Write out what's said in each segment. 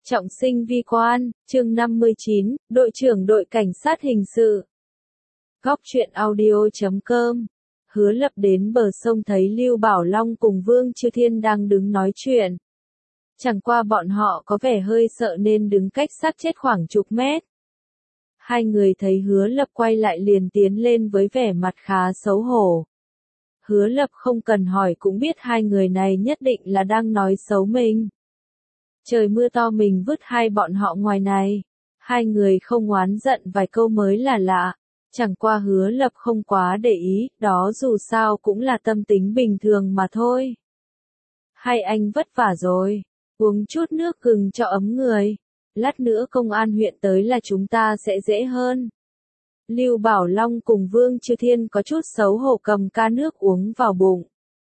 Trọng sinh vi quan, chương 59, đội trưởng đội cảnh sát hình sự. Góc truyện audio.com. Hứa Lập đến bờ sông thấy Lưu Bảo Long cùng Vương Chư Thiên đang đứng nói chuyện. Chẳng qua bọn họ có vẻ hơi sợ nên đứng cách sát chết khoảng chục mét. Hai người thấy Hứa Lập quay lại liền tiến lên với vẻ mặt khá xấu hổ. Hứa Lập không cần hỏi cũng biết hai người này nhất định là đang nói xấu mình. Trời mưa to mình vứt hai bọn họ ngoài này. Hai người không oán giận vài câu mới là lạ. Chẳng qua Hứa Lập không quá để ý, đó dù sao cũng là tâm tính bình thường mà thôi. Hai anh vất vả rồi, uống chút nước gừng cho ấm người. Lát nữa công an huyện tới là chúng ta sẽ dễ hơn. Lưu Bảo Long cùng Vương Chư Thiên có chút xấu hổ cầm ca nước uống vào bụng.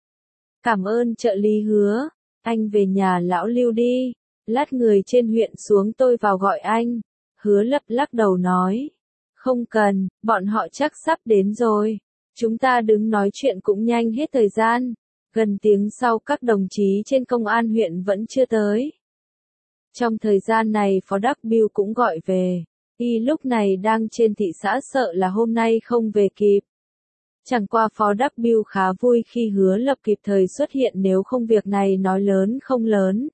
Cảm ơn trợ lý Hứa, anh về nhà lão Lưu đi. Lát người trên huyện xuống tôi vào gọi anh. Hứa Lập lắc đầu nói. Không cần, bọn họ chắc sắp đến rồi. Chúng ta đứng nói chuyện cũng nhanh hết thời gian. Gần tiếng sau các đồng chí trên công an huyện vẫn chưa tới. Trong thời gian này Phó Đắc Biêu cũng gọi về. Y lúc này đang trên thị xã sợ là hôm nay không về kịp. Chẳng qua Phó Đắc Biêu khá vui khi Hứa Lập kịp thời xuất hiện nếu không việc này nói lớn không lớn.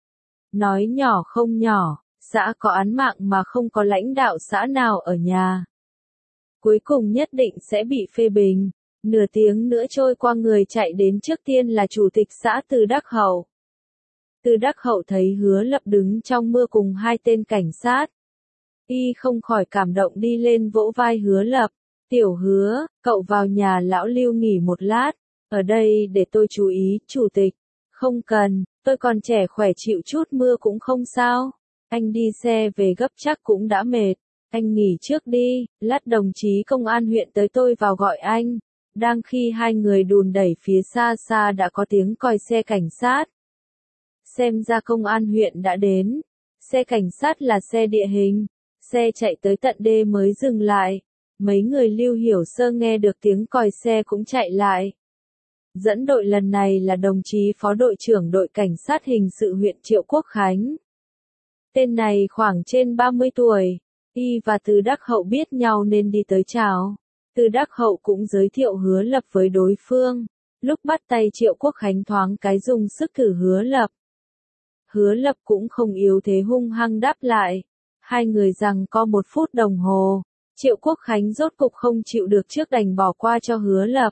Nói nhỏ không nhỏ, xã có án mạng mà không có lãnh đạo xã nào ở nhà. Cuối cùng nhất định sẽ bị phê bình. Nửa tiếng nữa trôi qua người chạy đến trước tiên là chủ tịch xã Từ Đắc Hậu. Từ Đắc Hậu thấy Hứa Lập đứng trong mưa cùng hai tên cảnh sát. Y không khỏi cảm động đi lên vỗ vai Hứa Lập. Tiểu Hứa, cậu vào nhà lão Lưu nghỉ một lát. Ở đây để tôi chú ý, chủ tịch. Không cần, tôi còn trẻ khỏe chịu chút mưa cũng không sao. Anh đi xe về gấp chắc cũng đã mệt. Anh nghỉ trước đi, lát đồng chí công an huyện tới tôi vào gọi anh. Đang khi hai người đùn đẩy phía xa xa đã có tiếng còi xe cảnh sát. Xem ra công an huyện đã đến. Xe cảnh sát là xe địa hình. Xe chạy tới tận đê mới dừng lại. Mấy người Lưu Hiểu Sơ nghe được tiếng còi xe cũng chạy lại. Dẫn đội lần này là đồng chí phó đội trưởng đội cảnh sát hình sự huyện Triệu Quốc Khánh. Tên này khoảng trên 30 tuổi. Y và Từ Đắc Hậu biết nhau nên đi tới chào. Từ Đắc Hậu cũng giới thiệu Hứa Lập với đối phương. Lúc bắt tay Triệu Quốc Khánh thoáng cái dùng sức thử Hứa Lập. Hứa Lập cũng không yếu thế hung hăng đáp lại. Hai người giằng co 1 phút đồng hồ. Triệu Quốc Khánh rốt cục không chịu được trước đành bỏ qua cho Hứa Lập.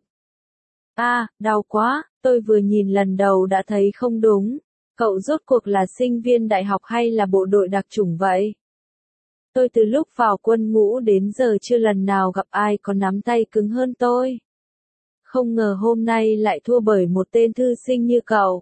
Đau quá, tôi vừa nhìn lần đầu đã thấy không đúng. Cậu rốt cuộc là sinh viên đại học hay là bộ đội đặc chủng vậy? Tôi từ lúc vào quân ngũ đến giờ chưa lần nào gặp ai có nắm tay cứng hơn tôi. Không ngờ hôm nay lại thua bởi một tên thư sinh như cậu.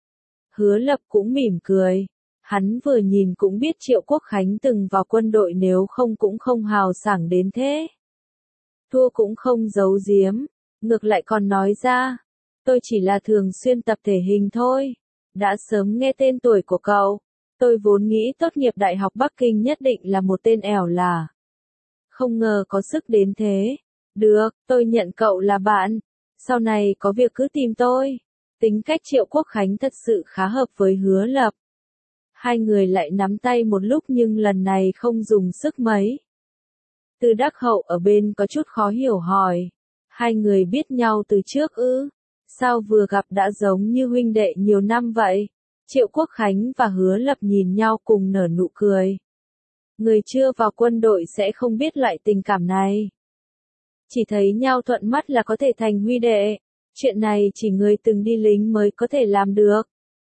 Hứa Lập cũng mỉm cười. Hắn vừa nhìn cũng biết Triệu Quốc Khánh từng vào quân đội nếu không cũng không hào sảng đến thế. Thua cũng không giấu giếm. Ngược lại còn nói ra, tôi chỉ là thường xuyên tập thể hình thôi. Đã sớm nghe tên tuổi của cậu. Tôi vốn nghĩ tốt nghiệp Đại học Bắc Kinh nhất định là một tên ẻo lả. Không ngờ có sức đến thế. Được, tôi nhận cậu là bạn. Sau này có việc cứ tìm tôi. Tính cách Triệu Quốc Khánh thật sự khá hợp với Hứa Lập. Hai người lại nắm tay một lúc nhưng lần này không dùng sức mấy. Từ Đắc Hậu ở bên có chút khó hiểu hỏi. Hai người biết nhau từ trước ư? Sao vừa gặp đã giống như huynh đệ nhiều năm vậy? Triệu Quốc Khánh và Hứa Lập nhìn nhau cùng nở nụ cười. Người chưa vào quân đội sẽ không biết loại tình cảm này. Chỉ thấy nhau thuận mắt là có thể thành huy đệ. Chuyện này chỉ người từng đi lính mới có thể làm được.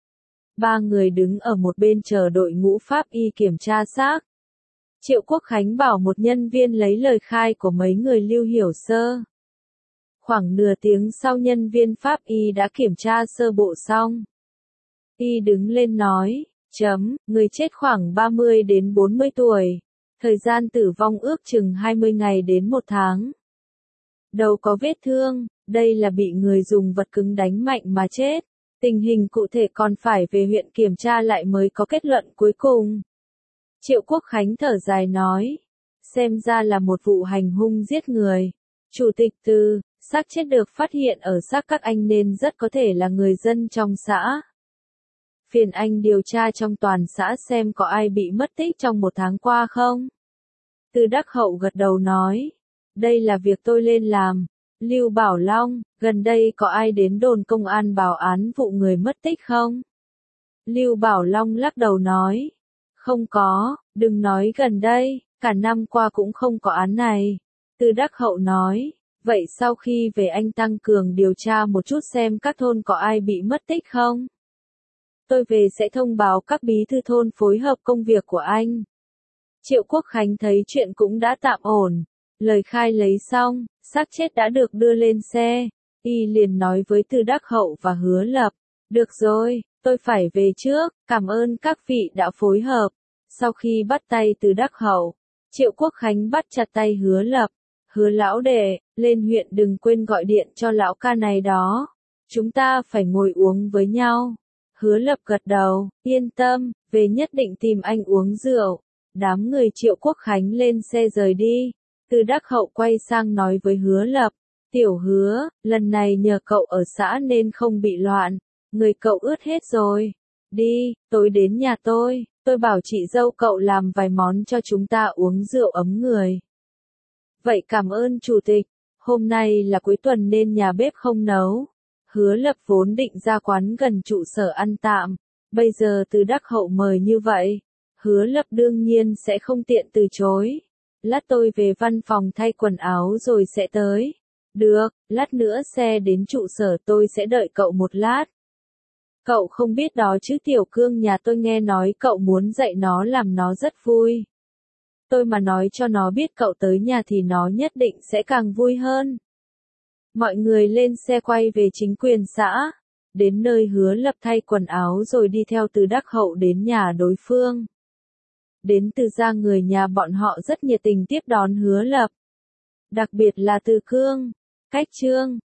Ba người đứng ở một bên chờ đội ngũ pháp y kiểm tra xác. Triệu Quốc Khánh bảo một nhân viên lấy lời khai của mấy người Lưu Hiểu Sơ. Khoảng nửa tiếng sau nhân viên pháp y đã kiểm tra sơ bộ xong. Y đứng lên nói, người chết khoảng 30 đến 40 tuổi. Thời gian tử vong ước chừng 20 ngày đến 1 tháng. Đầu có vết thương, đây là bị người dùng vật cứng đánh mạnh mà chết. Tình hình cụ thể còn phải về huyện kiểm tra lại mới có kết luận cuối cùng. Triệu Quốc Khánh thở dài nói, xem ra là một vụ hành hung giết người. Chủ tịch Từ, xác chết được phát hiện ở xác các anh nên rất có thể là người dân trong xã. Phiền anh điều tra trong toàn xã xem có ai bị mất tích trong 1 tháng qua không? Từ Đắc Hậu gật đầu nói. Đây là việc tôi lên làm. Lưu Bảo Long, gần đây có ai đến đồn công an báo án vụ người mất tích không? Lưu Bảo Long lắc đầu nói. Không có, đừng nói gần đây, cả năm qua cũng không có án này. Từ Đắc Hậu nói. Vậy sau khi về anh tăng cường điều tra một chút xem các thôn có ai bị mất tích không? Tôi về sẽ thông báo các bí thư thôn phối hợp công việc của anh. Triệu Quốc Khánh thấy chuyện cũng đã tạm ổn. Lời khai lấy xong, xác chết đã được đưa lên xe. Y liền nói với Từ Đắc Hậu và Hứa Lập. Được rồi, tôi phải về trước, cảm ơn các vị đã phối hợp. Sau khi bắt tay Từ Đắc Hậu, Triệu Quốc Khánh bắt chặt tay Hứa Lập. Hứa lão đệ, lên huyện đừng quên gọi điện cho lão ca này đó. Chúng ta phải ngồi uống với nhau. Hứa Lập gật đầu, yên tâm, về nhất định tìm anh uống rượu. Đám người Triệu Quốc Khánh lên xe rời đi. Từ Đắc Hậu quay sang nói với Hứa Lập. Tiểu Hứa, lần này nhờ cậu ở xã nên không bị loạn. Người cậu ướt hết rồi. Đi, tối đến nhà tôi bảo chị dâu cậu làm vài món cho chúng ta uống rượu ấm người. Vậy cảm ơn chủ tịch, hôm nay là cuối tuần nên nhà bếp không nấu. Hứa Lập vốn định ra quán gần trụ sở ăn tạm, bây giờ Từ Đắc Hậu mời như vậy, Hứa Lập đương nhiên sẽ không tiện từ chối. Lát tôi về văn phòng thay quần áo rồi sẽ tới. Được, lát nữa xe đến trụ sở tôi sẽ đợi cậu một lát. Cậu không biết đó chứ Tiểu Cương nhà tôi nghe nói cậu muốn dạy nó làm nó rất vui. Tôi mà nói cho nó biết cậu tới nhà thì nó nhất định sẽ càng vui hơn. Mọi người lên xe quay về chính quyền xã. Đến nơi Hứa Lập thay quần áo rồi đi theo Từ Đắc Hậu đến nhà đối phương. Đến Từ gia người nhà bọn họ rất nhiệt tình tiếp đón Hứa Lập. Đặc biệt là Từ Cương, Cách Trương,